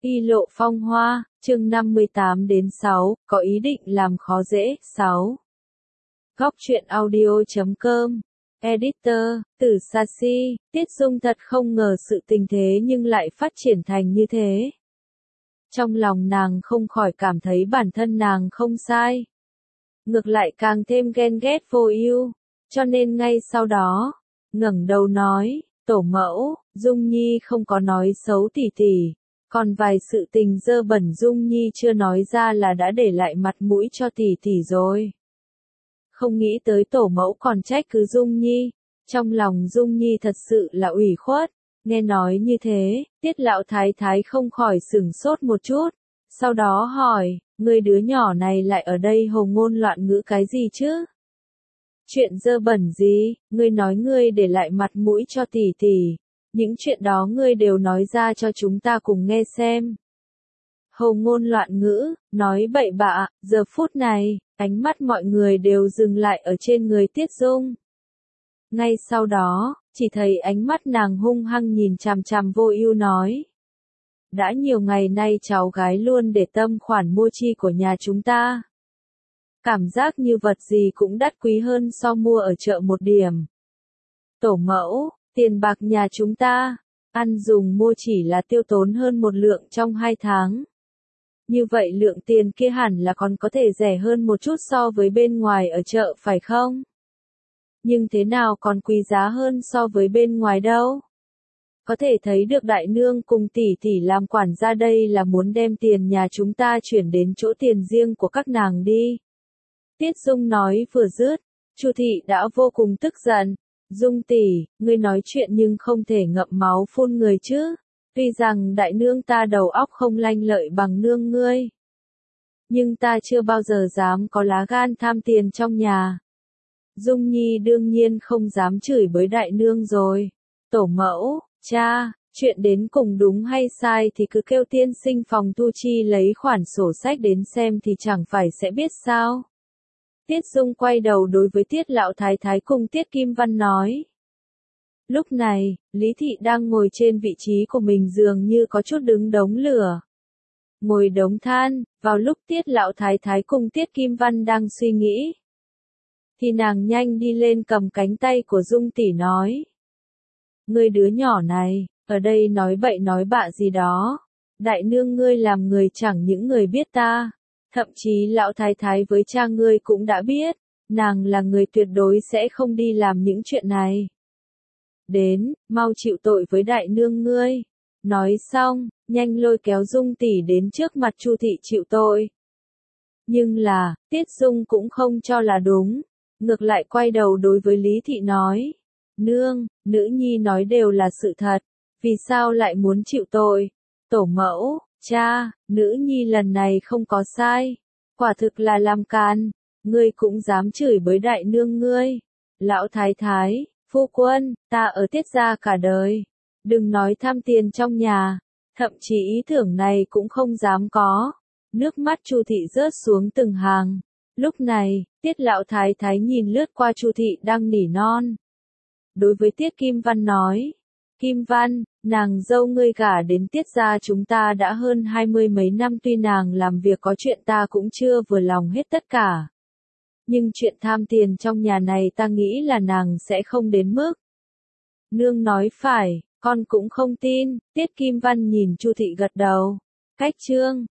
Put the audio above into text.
Y lộ phong hoa, chương 58-6, có ý định làm khó dễ, 6. Góc truyện audio.com, Editor, Tử Sashi, Tiết Dung thật không ngờ sự tình thế nhưng lại phát triển thành như thế. Trong lòng nàng không khỏi cảm thấy bản thân nàng không sai. Ngược lại càng thêm ghen ghét vô ưu, cho nên ngay sau đó, ngẩng đầu nói, tổ mẫu, Dung Nhi không có nói xấu tỷ tỷ. Còn vài sự tình dơ bẩn Dung Nhi chưa nói ra là đã để lại mặt mũi cho tỷ tỷ rồi. Không nghĩ tới tổ mẫu còn trách cứ Dung Nhi, trong lòng Dung Nhi thật sự là ủy khuất. Nghe nói như thế, Tiết lão thái thái không khỏi sửng sốt một chút, sau đó hỏi, người đứa nhỏ này lại ở đây hồ ngôn loạn ngữ cái gì chứ? Chuyện dơ bẩn gì, ngươi nói ngươi để lại mặt mũi cho tỷ tỷ. Những chuyện đó ngươi đều nói ra cho chúng ta cùng nghe xem. Hồ ngôn loạn ngữ, nói bậy bạ, giờ phút này, ánh mắt mọi người đều dừng lại ở trên người Tiết Dung. Ngay sau đó, chỉ thấy ánh mắt nàng hung hăng nhìn chằm chằm Vô Ưu nói. Đã nhiều ngày nay cháu gái luôn để tâm khoản mua chi của nhà chúng ta. Cảm giác như vật gì cũng đắt quý hơn so mua ở chợ một điểm. Tổ mẫu, tiền bạc nhà chúng ta, ăn dùng mua chỉ là tiêu tốn hơn một lượng trong 2 tháng. Như vậy lượng tiền kia hẳn là còn có thể rẻ hơn một chút so với bên ngoài ở chợ phải không? Nhưng thế nào còn quý giá hơn so với bên ngoài đâu? Có thể thấy được đại nương cùng tỷ tỷ làm quản gia đây là muốn đem tiền nhà chúng ta chuyển đến chỗ tiền riêng của các nàng đi. Tiết Dung nói vừa dứt, Chu thị đã vô cùng tức giận. Dung tỷ, ngươi nói chuyện nhưng không thể ngậm máu phun người chứ. Tuy rằng đại nương ta đầu óc không lanh lợi bằng nương ngươi, nhưng ta chưa bao giờ dám có lá gan tham tiền trong nhà. Dung Nhi đương nhiên không dám chửi bới đại nương rồi. Tổ mẫu, cha, chuyện đến cùng đúng hay sai thì cứ kêu tiên sinh phòng thu chi lấy khoản sổ sách đến xem thì chẳng phải sẽ biết sao. Tiết Dung quay đầu đối với Tiết lão thái thái cùng Tiết Kim Văn nói. Lúc này, Lý Thị đang ngồi trên vị trí của mình dường như có chút đứng đống lửa. Ngồi đống than, vào lúc Tiết lão thái thái cùng Tiết Kim Văn đang suy nghĩ. Thì nàng nhanh đi lên cầm cánh tay của Dung tỷ nói. Ngươi đứa nhỏ này, ở đây nói bậy nói bạ gì đó. Đại nương ngươi làm người chẳng những người biết ta. Thậm chí lão thái thái với cha ngươi cũng đã biết, nàng là người tuyệt đối sẽ không đi làm những chuyện này. Đến, mau chịu tội với đại nương ngươi. Nói xong, nhanh lôi kéo Dung tỷ đến trước mặt Chu thị chịu tội. Nhưng là, Tiết Dung cũng không cho là đúng, ngược lại quay đầu đối với Lý Thị nói. Nương, nữ nhi nói đều là sự thật, vì sao lại muốn chịu tội? Tổ mẫu, cha, nữ nhi lần này không có sai, quả thực là làm càn, ngươi cũng dám chửi bới đại nương ngươi. Lão thái thái, phu quân, ta ở Tiết gia cả đời, đừng nói tham tiền trong nhà, thậm chí ý tưởng này cũng không dám có. Nước mắt Chu thị rớt xuống từng hàng. Lúc này, Tiết lão thái thái nhìn lướt qua Chu thị đang nỉ non. Đối với Tiết Kim Văn nói, Kim Văn, nàng dâu ngươi gả đến Tiết gia chúng ta đã hơn 20 mấy năm, tuy nàng làm việc có chuyện ta cũng chưa vừa lòng hết tất cả. Nhưng chuyện tham tiền trong nhà này ta nghĩ là nàng sẽ không đến mức. Nương nói phải, con cũng không tin. Tiết Kim Văn nhìn Chu thị gật đầu. Cách chương